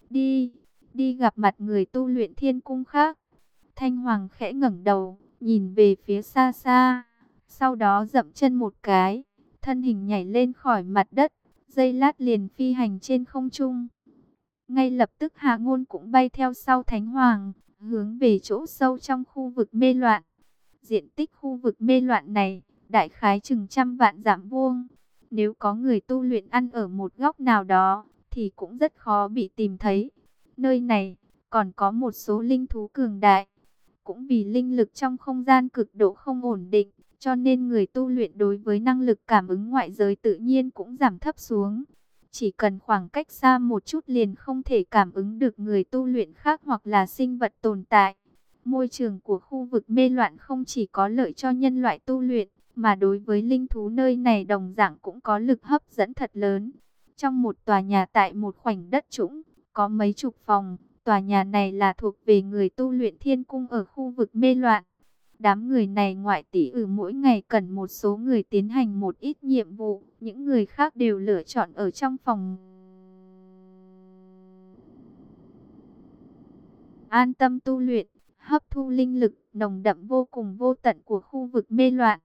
Đi gặp mặt người tu luyện thiên cung khác. Thanh Hoàng khẽ ngẩng đầu, nhìn về phía xa xa, sau đó dậm chân một cái, thân hình nhảy lên khỏi mặt đất, giây lát liền phi hành trên không trung. Ngay lập tức Hạ Ngôn cũng bay theo sau Thánh Hoàng, hướng về chỗ sâu trong khu vực mê loạn. Diện tích khu vực mê loạn này đại khái chừng 100 vạn dặm vuông. Nếu có người tu luyện ăn ở một góc nào đó, thì cũng rất khó bị tìm thấy. Nơi này còn có một số linh thú cường đại. Cũng vì linh lực trong không gian cực độ không ổn định, cho nên người tu luyện đối với năng lực cảm ứng ngoại giới tự nhiên cũng giảm thấp xuống. Chỉ cần khoảng cách xa một chút liền không thể cảm ứng được người tu luyện khác hoặc là sinh vật tồn tại. Môi trường của khu vực mê loạn không chỉ có lợi cho nhân loại tu luyện, mà đối với linh thú nơi này đồng dạng cũng có lực hấp dẫn thật lớn. Trong một tòa nhà tại một khoảnh đất trũng, có mấy chục phòng, tòa nhà này là thuộc về người tu luyện thiên cung ở khu vực mê loạn. Đám người này ngoại tỷ mỗi ngày cần một số người tiến hành một ít nhiệm vụ, những người khác đều lựa chọn ở trong phòng an tâm tu luyện, hấp thu linh lực nồng đậm vô cùng vô tận của khu vực mê loạn.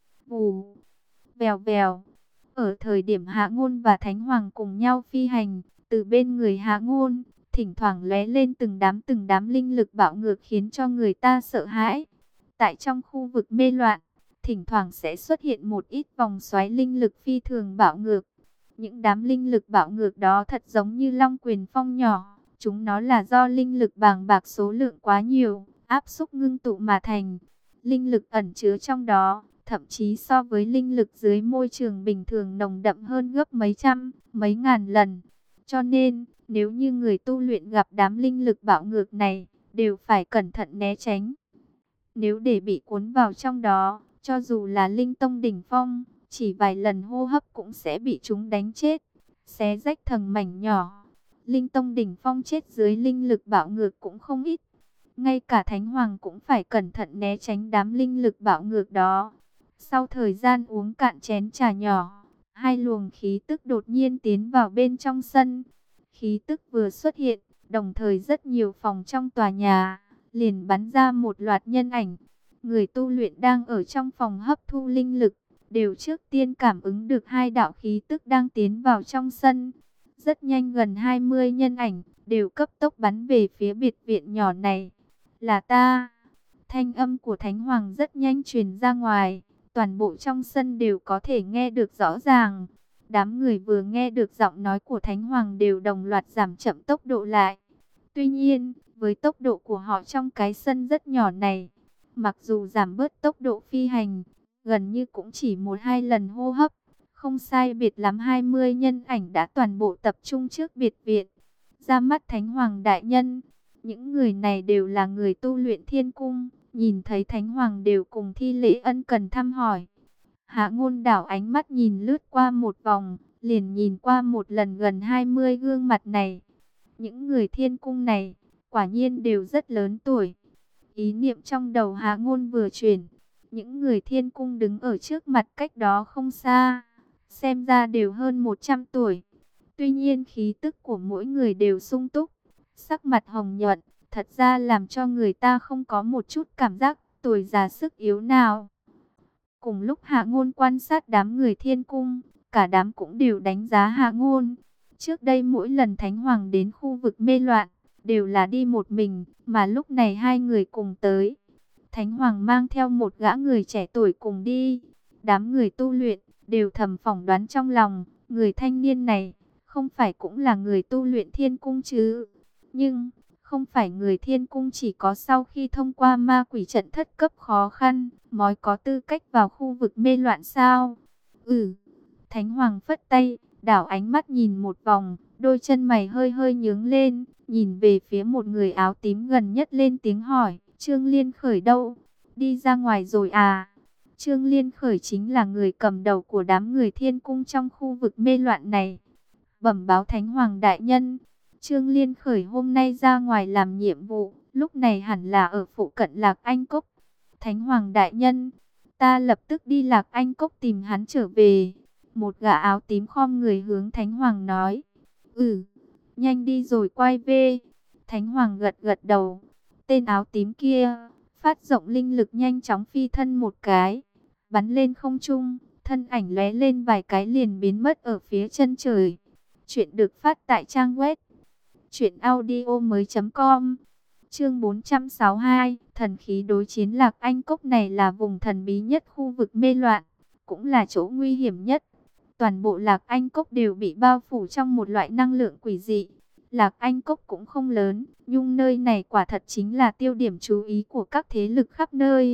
Vù, vèo vèo. Ở thời điểm Hạ Ngôn và Thánh Hoàng cùng nhau phi hành, từ bên người Hạ Ngôn, thỉnh thoảng lóe lên từng đám linh lực bạo ngược khiến cho người ta sợ hãi. Tại trong khu vực mê loạn, thỉnh thoảng sẽ xuất hiện một ít vòng xoáy linh lực phi thường bạo ngược. Những đám linh lực bạo ngược đó thật giống như long quyền phong nhỏ, chúng nó là do linh lực bàng bạc số lượng quá nhiều, áp xúc ngưng tụ mà thành. Linh lực ẩn chứa trong đó, thậm chí so với linh lực dưới môi trường bình thường nồng đậm hơn gấp mấy trăm, mấy ngàn lần. Cho nên, nếu như người tu luyện gặp đám linh lực bạo ngược này, đều phải cẩn thận né tránh. Nếu để bị cuốn vào trong đó, cho dù là linh tông đỉnh phong, chỉ vài lần hô hấp cũng sẽ bị chúng đánh chết, xé rách thành mảnh nhỏ. Linh tông đỉnh phong chết dưới linh lực bạo ngược cũng không ít. Ngay cả Thánh Hoàng cũng phải cẩn thận né tránh đám linh lực bạo ngược đó. Sau thời gian uống cạn chén trà nhỏ, hai luồng khí tức đột nhiên tiến vào bên trong sân. Khí tức vừa xuất hiện, đồng thời rất nhiều phòng trong tòa nhà liền bắn ra một loạt nhân ảnh. Người tu luyện đang ở trong phòng hấp thu linh lực, đều trước tiên cảm ứng được hai đạo khí tức đang tiến vào trong sân. Rất nhanh gần 20 nhân ảnh, đều cấp tốc bắn về phía biệt viện nhỏ này. Là ta! Thanh âm của Thánh Hoàng rất nhanh truyền ra ngoài, toàn bộ trong sân đều có thể nghe được rõ ràng. Đám người vừa nghe được giọng nói của Thánh Hoàng đều đồng loạt giảm chậm tốc độ lại. Tuy nhiên, với tốc độ của họ trong cái sân rất nhỏ này, mặc dù giảm bớt tốc độ phi hành, gần như cũng chỉ 1-2 lần hô hấp, không sai biệt lắm 20 nhân ảnh đã toàn bộ tập trung trước biệt viện. Ra mắt Thánh Hoàng đại nhân, những người này đều là người tu luyện thiên cung, nhìn thấy Thánh Hoàng đều cùng thi lễ ân cần thăm hỏi. Hạ Ngôn đảo ánh mắt nhìn lướt qua một vòng, liền nhìn qua một lần gần 20 gương mặt này. Những người thiên cung này, quả nhiên đều rất lớn tuổi. Ý niệm trong đầu Hạ Ngôn vừa chuyển, những người thiên cung đứng ở trước mặt cách đó không xa, xem ra đều hơn 100 tuổi. Tuy nhiên khí tức của mỗi người đều sung túc, sắc mặt hồng nhuận, thật ra làm cho người ta không có một chút cảm giác tuổi già sức yếu nào. Cùng lúc Hạ Ngôn quan sát đám người thiên cung, cả đám cũng đều đánh giá Hạ Ngôn. Trước đây mỗi lần Thánh Hoàng đến khu vực mê loạn, đều là đi một mình, mà lúc này hai người cùng tới. Thánh Hoàng mang theo một gã người trẻ tuổi cùng đi. Đám người tu luyện, đều thầm phỏng đoán trong lòng, người thanh niên này, không phải cũng là người tu luyện thiên cung chứ. Nhưng, không phải người thiên cung chỉ có sau khi thông qua ma quỷ trận thất cấp khó khăn, mới có tư cách vào khu vực mê loạn sao? Thánh Hoàng phất tay, đảo ánh mắt nhìn một vòng, đôi chân mày hơi hơi nhướng lên, nhìn về phía một người áo tím gần nhất lên tiếng hỏi, Trương Liên Khởi đâu? Đi ra ngoài rồi à? Trương Liên Khởi chính là người cầm đầu của đám người thiên cung trong khu vực mê loạn này. Bẩm báo Thánh Hoàng đại nhân, Trương Liên Khởi hôm nay ra ngoài làm nhiệm vụ, lúc này hẳn là ở phụ cận Lạc Anh Cốc. Thánh Hoàng đại nhân, ta lập tức đi Lạc Anh Cốc tìm hắn trở về. Một gã áo tím khom người hướng Thánh Hoàng nói. Nhanh đi rồi quay về. Thánh Hoàng gật gật đầu. Tên áo tím kia, phát rộng linh lực nhanh chóng phi thân một cái, bắn lên không trung, thân ảnh lóe lên vài cái liền biến mất ở phía chân trời. Chuyện được phát tại trang web truyệnaudiomoi.com. Chương 462, thần khí đối chiến Lạc Anh Cốc này là vùng thần bí nhất khu vực mê loạn, cũng là chỗ nguy hiểm nhất. Toàn bộ Lạc Anh Cốc đều bị bao phủ trong một loại năng lượng quỷ dị. Lạc Anh Cốc cũng không lớn, nhưng nơi này quả thật chính là tiêu điểm chú ý của các thế lực khắp nơi.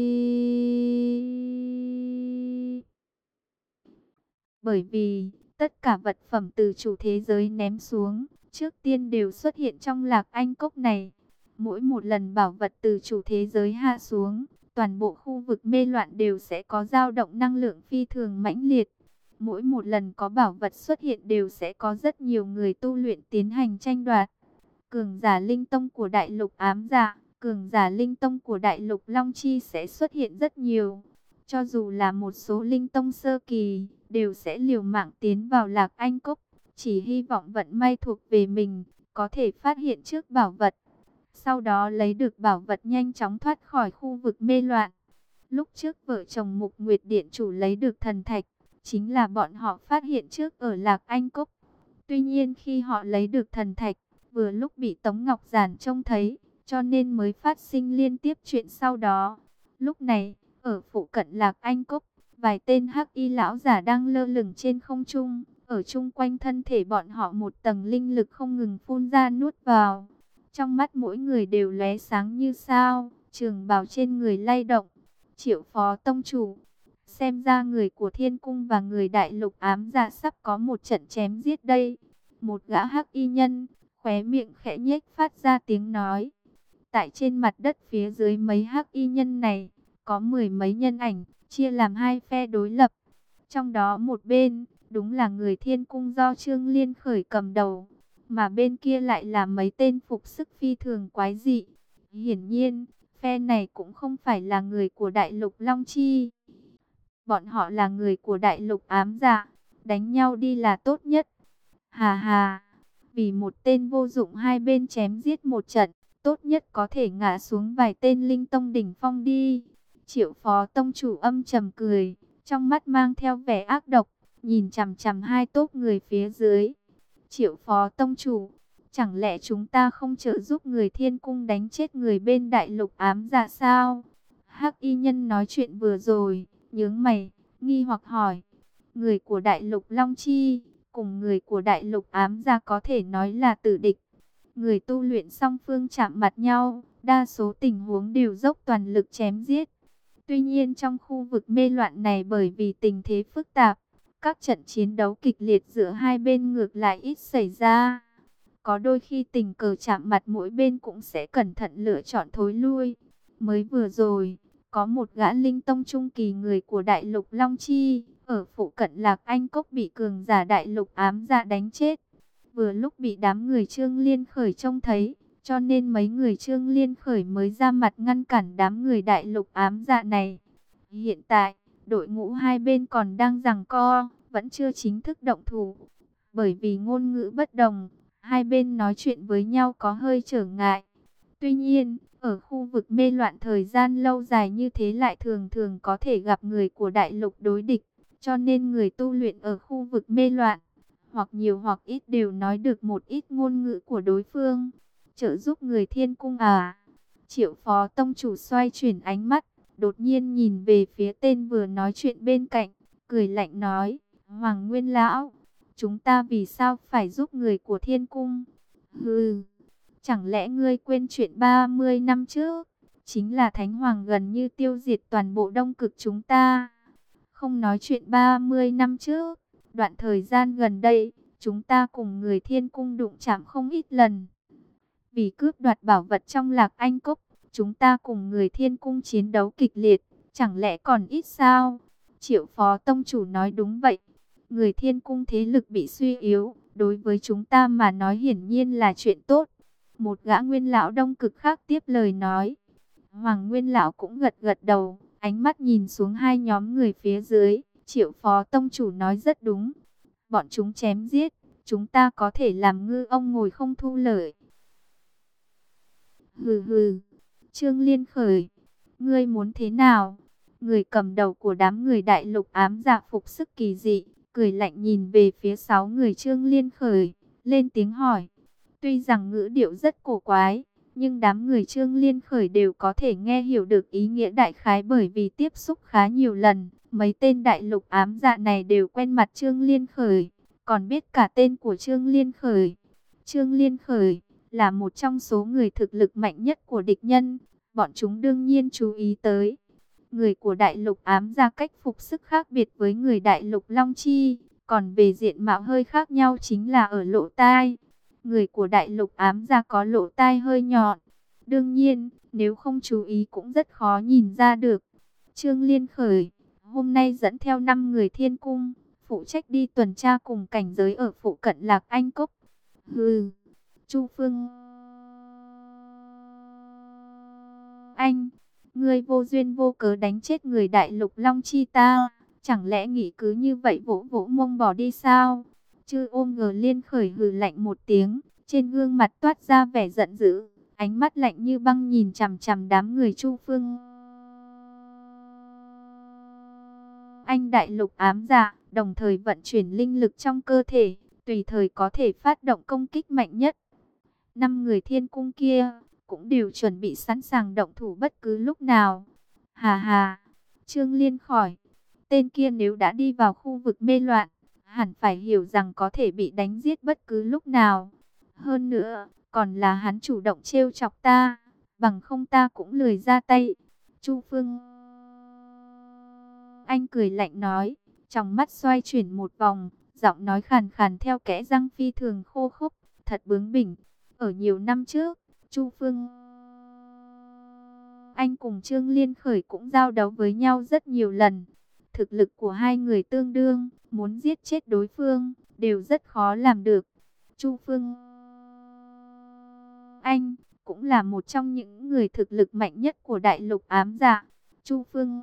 Bởi vì, tất cả vật phẩm từ chủ thế giới ném xuống, trước tiên đều xuất hiện trong Lạc Anh Cốc này. Mỗi một lần bảo vật từ chủ thế giới hạ xuống, toàn bộ khu vực mê loạn đều sẽ có dao động năng lượng phi thường mãnh liệt. Mỗi một lần có bảo vật xuất hiện đều sẽ có rất nhiều người tu luyện tiến hành tranh đoạt. Cường giả linh tông của đại lục ám dạ, cường giả linh tông của đại lục Long Chi sẽ xuất hiện rất nhiều. Cho dù là một số linh tông sơ kỳ, đều sẽ liều mạng tiến vào Lạc Anh Cốc, chỉ hy vọng vận may thuộc về mình, có thể phát hiện trước bảo vật. Sau đó lấy được bảo vật nhanh chóng thoát khỏi khu vực mê loạn. Lúc trước vợ chồng Mục Nguyệt Điện chủ lấy được thần thạch, chính là bọn họ phát hiện trước ở Lạc Anh Cốc. Tuy nhiên khi họ lấy được thần thạch, vừa lúc bị Tống Ngọc Giản trông thấy, cho nên mới phát sinh liên tiếp chuyện sau đó. Lúc này, ở phụ cận Lạc Anh Cốc, vài tên hắc y lão giả đang lơ lửng trên không trung, ở chung quanh thân thể bọn họ một tầng linh lực không ngừng phun ra nuốt vào. Trong mắt mỗi người đều lóe sáng như sao, trường bào trên người lay động. Triệu phó tông chủ, xem ra người của thiên cung và người đại lục ám dạ sắp có một trận chém giết đây. Một gã hắc y nhân, khóe miệng khẽ nhếch phát ra tiếng nói. Tại trên mặt đất phía dưới mấy hắc y nhân này, có mười mấy nhân ảnh, chia làm hai phe đối lập. Trong đó một bên, đúng là người thiên cung do Trương Liên khởi cầm đầu, mà bên kia lại là mấy tên phục sức phi thường quái dị. Hiển nhiên, phe này cũng không phải là người của đại lục Long Chi. Bọn họ là người của đại lục ám dạ, đánh nhau đi là tốt nhất. Hà hà, vì một tên vô dụng hai bên chém giết một trận, tốt nhất có thể ngã xuống vài tên linh tông đỉnh phong đi. Triệu phó tông chủ âm trầm cười, trong mắt mang theo vẻ ác độc, nhìn chằm chằm hai tốp người phía dưới. Triệu phó tông chủ, chẳng lẽ chúng ta không trợ giúp người thiên cung đánh chết người bên đại lục ám dạ sao? Hắc y nhân nói chuyện vừa rồi, nhướng mày, nghi hoặc hỏi. Người của đại lục Long Chi, cùng người của đại lục ám dạ có thể nói là tử địch. Người tu luyện song phương chạm mặt nhau, đa số tình huống đều dốc toàn lực chém giết. Tuy nhiên trong khu vực mê loạn này bởi vì tình thế phức tạp, các trận chiến đấu kịch liệt giữa hai bên ngược lại ít xảy ra. Có đôi khi tình cờ chạm mặt mỗi bên cũng sẽ cẩn thận lựa chọn thối lui. Mới vừa rồi, có một gã linh tông trung kỳ người của đại lục Long Chi, ở phụ cận Lạc Anh Cốc bị cường giả đại lục ám dạ đánh chết. Vừa lúc bị đám người Trương Liên khởi trông thấy, cho nên mấy người Trương Liên khởi mới ra mặt ngăn cản đám người đại lục ám dạ này. Hiện tại, đội ngũ hai bên còn đang giằng co, vẫn chưa chính thức động thủ. Bởi vì ngôn ngữ bất đồng, hai bên nói chuyện với nhau có hơi trở ngại. Tuy nhiên, ở khu vực mê loạn thời gian lâu dài như thế lại thường thường có thể gặp người của đại lục đối địch. Cho nên người tu luyện ở khu vực mê loạn, hoặc nhiều hoặc ít đều nói được một ít ngôn ngữ của đối phương. Trợ giúp người thiên cung à? Triệu phó tông chủ xoay chuyển ánh mắt, đột nhiên nhìn về phía tên vừa nói chuyện bên cạnh, cười lạnh nói, Hoàng Nguyên Lão, chúng ta vì sao phải giúp người của thiên cung? Hừ, chẳng lẽ ngươi quên chuyện 30 năm trước, chính là Thánh Hoàng gần như tiêu diệt toàn bộ Đông Cực chúng ta. Không nói chuyện 30 năm trước, đoạn thời gian gần đây, chúng ta cùng người thiên cung đụng chạm không ít lần. Vì cướp đoạt bảo vật trong Lạc Anh Cốc, chúng ta cùng người thiên cung chiến đấu kịch liệt, chẳng lẽ còn ít sao? Triệu phó tông chủ nói đúng vậy. Người thiên cung thế lực bị suy yếu, đối với chúng ta mà nói hiển nhiên là chuyện tốt. Một gã nguyên lão Đông Cực khác tiếp lời nói. Hoàng Nguyên lão cũng gật gật đầu, ánh mắt nhìn xuống hai nhóm người phía dưới. Triệu phó tông chủ nói rất đúng. Bọn chúng chém giết, chúng ta có thể làm ngư ông ngồi không thu lợi. Hừ hừ, Trương Liên khởi, ngươi muốn thế nào? Người cầm đầu của đám người đại lục ám dạ phục sức kỳ dị, cười lạnh nhìn về phía 6 người Trương Liên khởi, lên tiếng hỏi. Tuy rằng ngữ điệu rất cổ quái, nhưng đám người Trương Liên khởi đều có thể nghe hiểu được ý nghĩa đại khái bởi vì tiếp xúc khá nhiều lần. Mấy tên đại lục ám dạ này đều quen mặt Trương Liên khởi, còn biết cả tên của Trương Liên khởi. Trương Liên khởi là một trong số người thực lực mạnh nhất của địch nhân, bọn chúng đương nhiên chú ý tới. Người của đại lục ám dạ cách phục sức khác biệt với người đại lục Long Chi, còn về diện mạo hơi khác nhau chính là ở lỗ tai. Người của đại lục ám dạ có lỗ tai hơi nhọn, Đương nhiên, nếu không chú ý cũng rất khó nhìn ra được. Trương Liên Khởi, hôm nay dẫn theo 5 người thiên cung, phụ trách đi tuần tra cùng cảnh giới ở phụ cận Lạc Anh Cốc. Hừ, Chu Phương Anh, ngươi vô duyên vô cớ đánh chết người Đại Lục Long Chi ta, chẳng lẽ nghĩ cứ như vậy vỗ vỗ mông bỏ đi sao? Chư Ôm Ngờ Liên Khởi hừ lạnh một tiếng, trên gương mặt toát ra vẻ giận dữ, ánh mắt lạnh như băng nhìn chằm chằm đám người Chu Phương Anh. Đại Lục ám dạ, đồng thời vận chuyển linh lực trong cơ thể, tùy thời có thể phát động công kích mạnh nhất. 5 người thiên cung kia cũng đều chuẩn bị sẵn sàng động thủ bất cứ lúc nào. Hà hà, Trương Liên khỏi, tên kia nếu đã đi vào khu vực mê loạn, hẳn phải hiểu rằng có thể bị đánh giết bất cứ lúc nào. Hơn nữa, còn là hắn chủ động trêu chọc ta, bằng không ta cũng lười ra tay. Chu Phương Anh cười lạnh nói, trong mắt xoay chuyển một vòng, giọng nói khàn khàn theo kẽ răng phi thường khô khốc, thật bướng bỉnh. Ở nhiều năm trước, Chu Phương Anh cùng Trương Liên Khởi cũng giao đấu với nhau rất nhiều lần. Thực lực của hai người tương đương, muốn giết chết đối phương, đều rất khó làm được. Chu Phương Anh cũng là một trong những người thực lực mạnh nhất của Đại Lục ám dạ. Chu Phương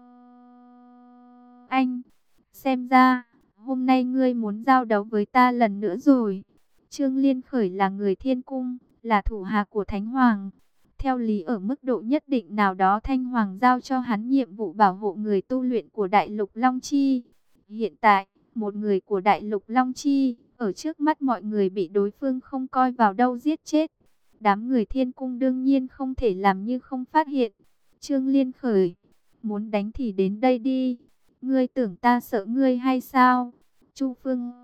Anh, xem ra, hôm nay ngươi muốn giao đấu với ta lần nữa rồi. Trương Liên Khởi là người thiên cung, là thủ hạ của Thánh Hoàng. Theo lý ở mức độ nhất định nào đó Thanh Hoàng giao cho hắn nhiệm vụ bảo hộ người tu luyện của Đại Lục Long Chi. Hiện tại, một người của Đại Lục Long Chi, ở trước mắt mọi người bị đối phương không coi vào đâu giết chết. Đám người thiên cung đương nhiên không thể làm như không phát hiện. Trương Liên Khởi, muốn đánh thì đến đây đi. Ngươi tưởng ta sợ ngươi hay sao? Chu Phương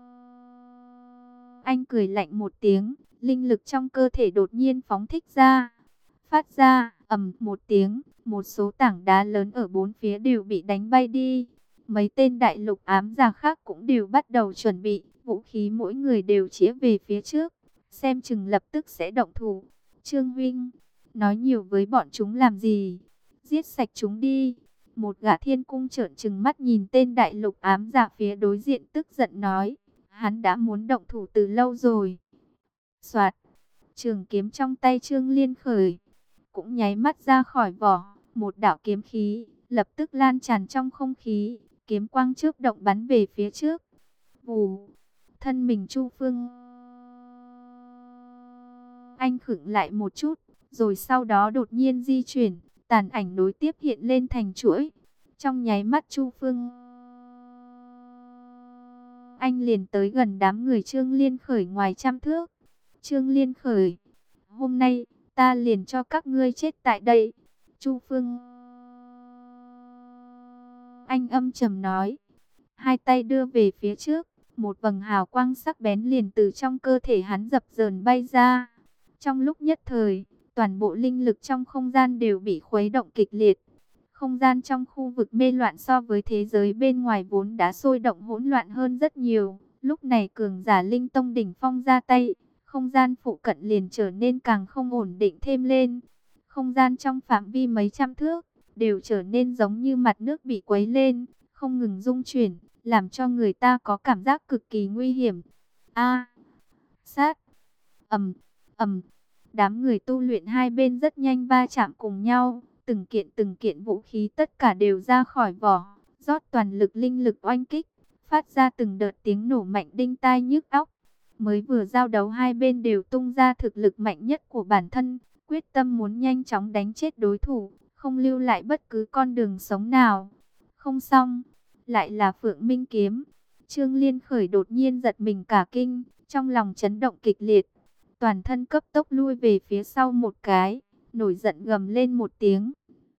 Anh cười lạnh một tiếng, linh lực trong cơ thể đột nhiên phóng thích ra. Phát ra, ầm một tiếng, một số tảng đá lớn ở bốn phía đều bị đánh bay đi. Mấy tên Đại Lục ám giả khác cũng đều bắt đầu chuẩn bị, vũ khí mỗi người đều chĩa về phía trước, xem chừng lập tức sẽ động thủ. Trương huynh, nói nhiều với bọn chúng làm gì? Giết sạch chúng đi. Một gã thiên cung trợn trừng mắt nhìn tên Đại Lục ám giả phía đối diện tức giận nói, hắn đã muốn động thủ từ lâu rồi. Soạt, trường kiếm trong tay Trương Liên Khởi cũng nháy mắt ra khỏi vỏ, một đạo kiếm khí lập tức lan tràn trong không khí, kiếm quang chớp động bắn về phía trước. Vù, thân mình Chu Phương Anh khựng lại một chút, rồi sau đó đột nhiên di chuyển, tàn ảnh nối tiếp hiện lên thành chuỗi. Trong nháy mắt Chu Phương Anh liền tới gần đám người Trương Liên Khởi ngoài trăm thước. Trương Liên Khởi, hôm nay ta liền cho các ngươi chết tại đây. Chu Phương Anh âm trầm nói, hai tay đưa về phía trước, một vầng hào quang sắc bén liền từ trong cơ thể hắn dập dờn bay ra. Trong lúc nhất thời, toàn bộ linh lực trong không gian đều bị khuấy động kịch liệt. Không gian trong khu vực mê loạn so với thế giới bên ngoài vốn đã sôi động hỗn loạn hơn rất nhiều. Lúc này cường giả linh tông đỉnh phong ra tay, không gian phụ cận liền trở nên càng không ổn định thêm lên. Không gian trong phạm vi mấy trăm thước đều trở nên giống như mặt nước bị quấy lên, không ngừng rung chuyển, làm cho người ta có cảm giác cực kỳ nguy hiểm. A, sát, ầm, ầm. Đám người tu luyện hai bên rất nhanh va chạm cùng nhau, từng kiện vũ khí tất cả đều ra khỏi vỏ, rót toàn lực linh lực oanh kích, phát ra từng đợt tiếng nổ mạnh đinh tai nhức óc. Mới vừa giao đấu hai bên đều tung ra thực lực mạnh nhất của bản thân, quyết tâm muốn nhanh chóng đánh chết đối thủ, không lưu lại bất cứ con đường sống nào. Không xong, lại là Phượng Minh kiếm. Trương Liên Khởi đột nhiên giật mình cả kinh, trong lòng chấn động kịch liệt. Toàn thân cấp tốc lui về phía sau một cái, nổi giận gầm lên một tiếng,